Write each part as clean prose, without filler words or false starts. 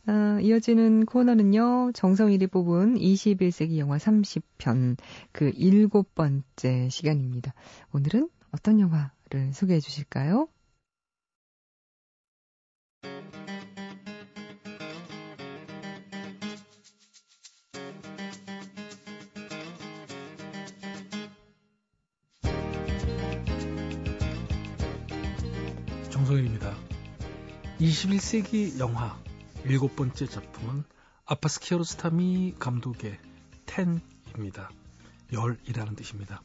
이어지는 코너는요. 정성일이 뽑은 21세기 영화 30편 그 7번째 시간입니다. 오늘은 어떤 영화를 소개해 주실까요? 정성일입니다. 21세기 영화 7번째 작품은 아파스 키아로스타미 감독의 텐입니다. 열이라는 뜻입니다.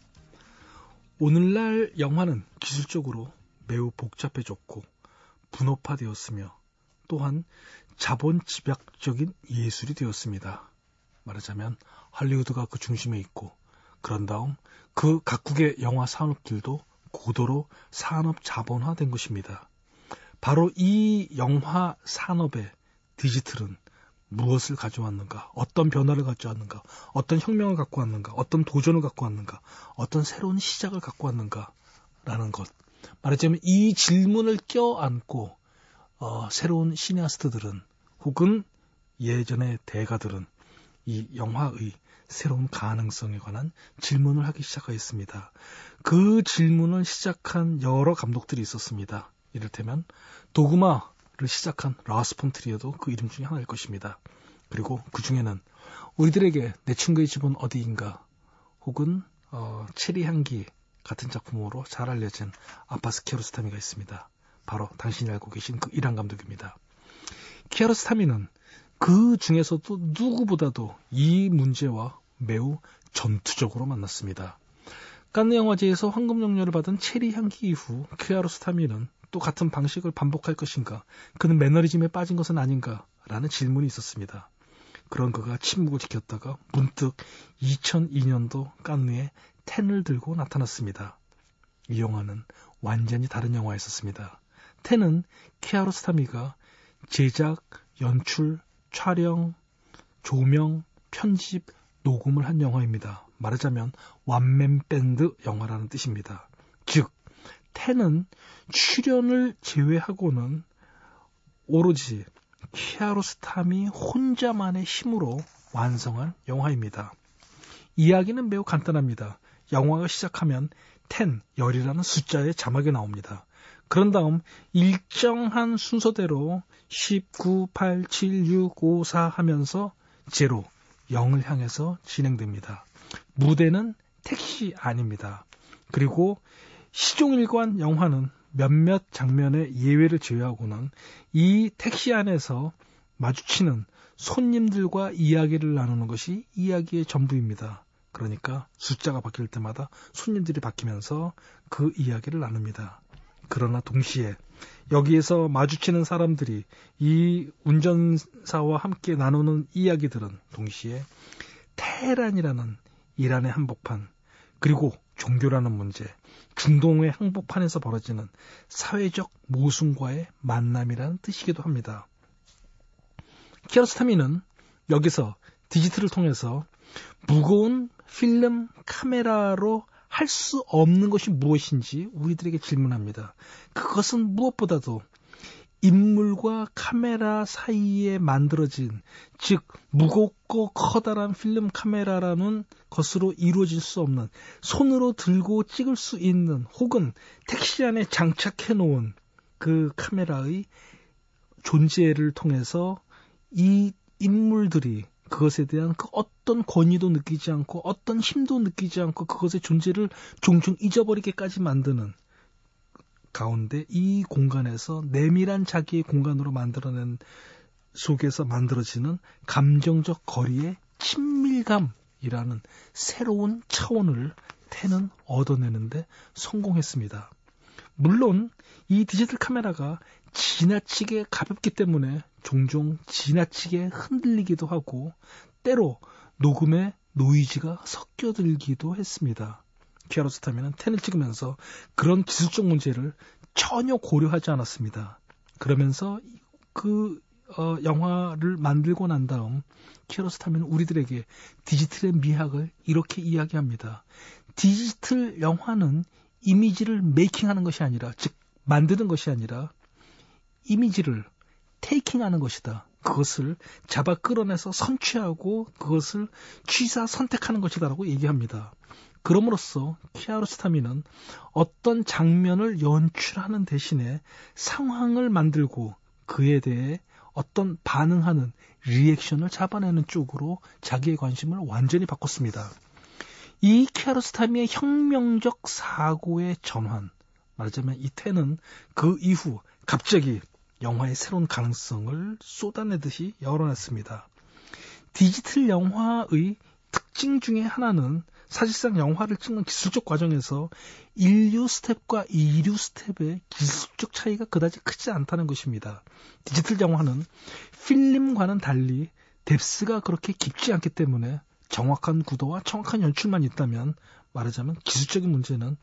오늘날 영화는 기술적으로 매우 복잡해졌고 분업화되었으며 또한 자본 집약적인 예술이 되었습니다. 말하자면 할리우드가 그 중심에 있고 그런 다음 그 각국의 영화 산업들도 고도로 산업 자본화된 것입니다. 바로 이 영화 산업의 디지털은 무엇을 가져왔는가, 어떤 변화를 가져왔는가, 어떤 혁명을 갖고 왔는가, 어떤 도전을 갖고 왔는가, 어떤 새로운 시작을 갖고 왔는가라는 것. 말하자면 이 질문을 껴안고 새로운 시네아스트들은 혹은 예전의 대가들은 이 영화의 새로운 가능성에 관한 질문을 하기 시작하였습니다. 그 질문을 시작한 여러 감독들이 있었습니다. 이를테면 도그마를 시작한 라스 폰 트리어도 그 이름 중에 하나일 것입니다. 그리고 그 중에는 우리들에게 내 친구의 집은 어디인가 혹은 체리 향기 같은 작품으로 잘 알려진 아파스 키아로스타미가 있습니다. 바로 당신이 알고 계신 그 이란 감독입니다. 키아로스타미는 그 중에서도 누구보다도 이 문제와 매우 전투적으로 만났습니다. 칸느 영화제에서 황금영려를 받은 체리 향기 이후 키아로스타미는 또 같은 방식을 반복할 것인가, 그는 매너리즘에 빠진 것은 아닌가 라는 질문이 있었습니다. 그런 그가 침묵을 지켰다가 문득 2002년도 칸느에 텐을 들고 나타났습니다. 이 영화는 완전히 다른 영화였었습니다. 텐은 키아로스타미가 제작, 연출, 촬영, 조명, 편집, 녹음을 한 영화입니다. 말하자면 완맨 밴드 영화라는 뜻입니다. 즉, 텐은 출연을 제외하고는 오로지 키아로스타미 혼자만의 힘으로 완성한 영화입니다. 이야기는 매우 간단합니다. 영화가 시작하면 10, 열이라는 숫자의 자막이 나옵니다. 그런 다음 일정한 순서대로 10, 9, 8, 7, 6, 5, 4 하면서 0, 0을 향해서 진행됩니다. 무대는 택시 안입니다. 그리고 시종일관 영화는 몇몇 장면의 예외를 제외하고는 이 택시 안에서 마주치는 손님들과 이야기를 나누는 것이 이야기의 전부입니다. 그러니까 숫자가 바뀔 때마다 손님들이 바뀌면서 그 이야기를 나눕니다. 그러나 동시에 여기에서 마주치는 사람들이 이 운전사와 함께 나누는 이야기들은 동시에 테헤란이라는 이란의 한복판, 그리고 종교라는 문제, 중동의 한복판에서 벌어지는 사회적 모순과의 만남이라는 뜻이기도 합니다. 키아로스타미는 여기서 디지털을 통해서 무거운 필름 카메라로 할 수 없는 것이 무엇인지 우리들에게 질문합니다. 그것은 무엇보다도 인물과 카메라 사이에 만들어진, 즉 무겁고 커다란 필름 카메라라는 것으로 이루어질 수 없는, 손으로 들고 찍을 수 있는, 혹은 택시 안에 장착해 놓은 그 카메라의 존재를 통해서 이 인물들이 그것에 대한 그 어떤 권위도 느끼지 않고 어떤 힘도 느끼지 않고 그것의 존재를 종종 잊어버리게까지 만드는 가운데, 이 공간에서 내밀한 자기의 공간으로 만들어낸 속에서 만들어지는 감정적 거리의 친밀감이라는 새로운 차원을 텐은 얻어내는데 성공했습니다. 물론 이 디지털 카메라가 지나치게 가볍기 때문에 종종 지나치게 흔들리기도 하고 때로 녹음에 노이즈가 섞여들기도 했습니다. 키아로스타미는 텐을 찍으면서 그런 기술적 문제를 전혀 고려하지 않았습니다. 그러면서 그 영화를 만들고 난 다음 키아로스타미는 우리들에게 디지털의 미학을 이렇게 이야기합니다. 디지털 영화는 이미지를 메이킹하는 것이 아니라, 즉 만드는 것이 아니라 이미지를 테이킹하는 것이다. 그것을 잡아 끌어내서 선취하고 그것을 취사 선택하는 것이다라고 얘기합니다. 그럼으로써 키아로스타미는 어떤 장면을 연출하는 대신에 상황을 만들고 그에 대해 어떤 반응하는 리액션을 잡아내는 쪽으로 자기의 관심을 완전히 바꿨습니다. 이 키아로스타미의 혁명적 사고의 전환, 말하자면 이 텐은 그 이후 갑자기 영화의 새로운 가능성을 쏟아내듯이 열어냈습니다. 디지털 영화의 특징 중에 하나는 사실상 영화를 찍는 기술적 과정에서 1류 스텝과 2류 스텝의 기술적 차이가 그다지 크지 않다는 것입니다. 디지털 영화는 필름과는 달리 뎁스가 그렇게 깊지 않기 때문에 정확한 구도와 정확한 연출만 있다면 말하자면 기술적인 문제는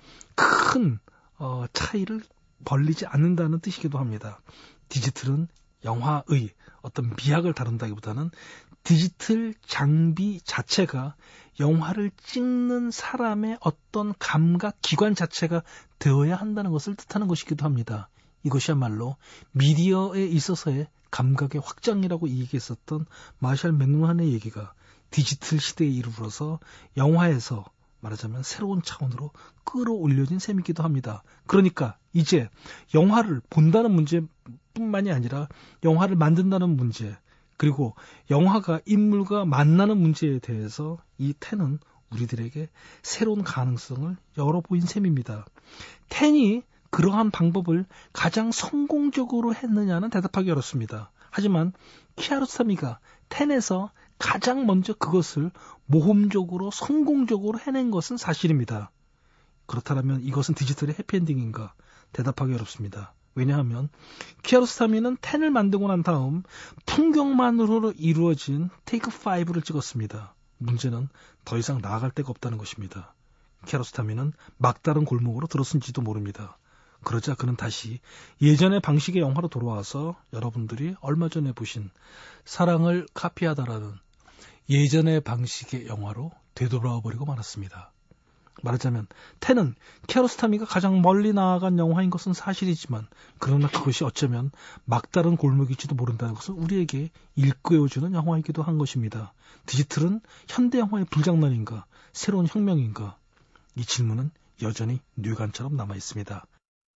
큰 차이를 벌리지 않는다는 뜻이기도 합니다. 디지털은 영화의 어떤 미학을 다룬다기보다는 디지털 장비 자체가 영화를 찍는 사람의 어떤 감각 기관 자체가 되어야 한다는 것을 뜻하는 것이기도 합니다. 이것이야말로 미디어에 있어서의 감각의 확장이라고 얘기했었던 마샬 맥루한의 얘기가 디지털 시대에 이르러서 영화에서 말하자면 새로운 차원으로 끌어올려진 셈이기도 합니다. 그러니까 이제 영화를 본다는 문제뿐만이 아니라 영화를 만든다는 문제, 그리고 영화가 인물과 만나는 문제에 대해서 이 텐은 우리들에게 새로운 가능성을 열어보인 셈입니다. 텐이 그러한 방법을 가장 성공적으로 했느냐는 대답하기 어렵습니다. 하지만 키아로스타미가 텐에서 가장 먼저 그것을 모험적으로 성공적으로 해낸 것은 사실입니다. 그렇다면 이것은 디지털의 해피엔딩인가? 대답하기 어렵습니다. 왜냐하면 키아로스타미는 텐을 만들고 난 다음 풍경만으로 이루어진 테이크 5를 찍었습니다. 문제는 더 이상 나아갈 데가 없다는 것입니다. 키아로스타미는 막다른 골목으로 들어선지도 모릅니다. 그러자 그는 다시 예전의 방식의 영화로 돌아와서 여러분들이 얼마 전에 보신 사랑을 카피하다라는 예전의 방식의 영화로 되돌아버리고 말았습니다. 말하자면 텐은 키아로스타미가 가장 멀리 나아간 영화인 것은 사실이지만 그러나 그것이 어쩌면 막다른 골목일지도 모른다는 것을 우리에게 일깨워주는 영화이기도 한 것입니다. 디지털은 현대 영화의 불장난인가? 새로운 혁명인가? 이 질문은 여전히 뇌관처럼 남아있습니다.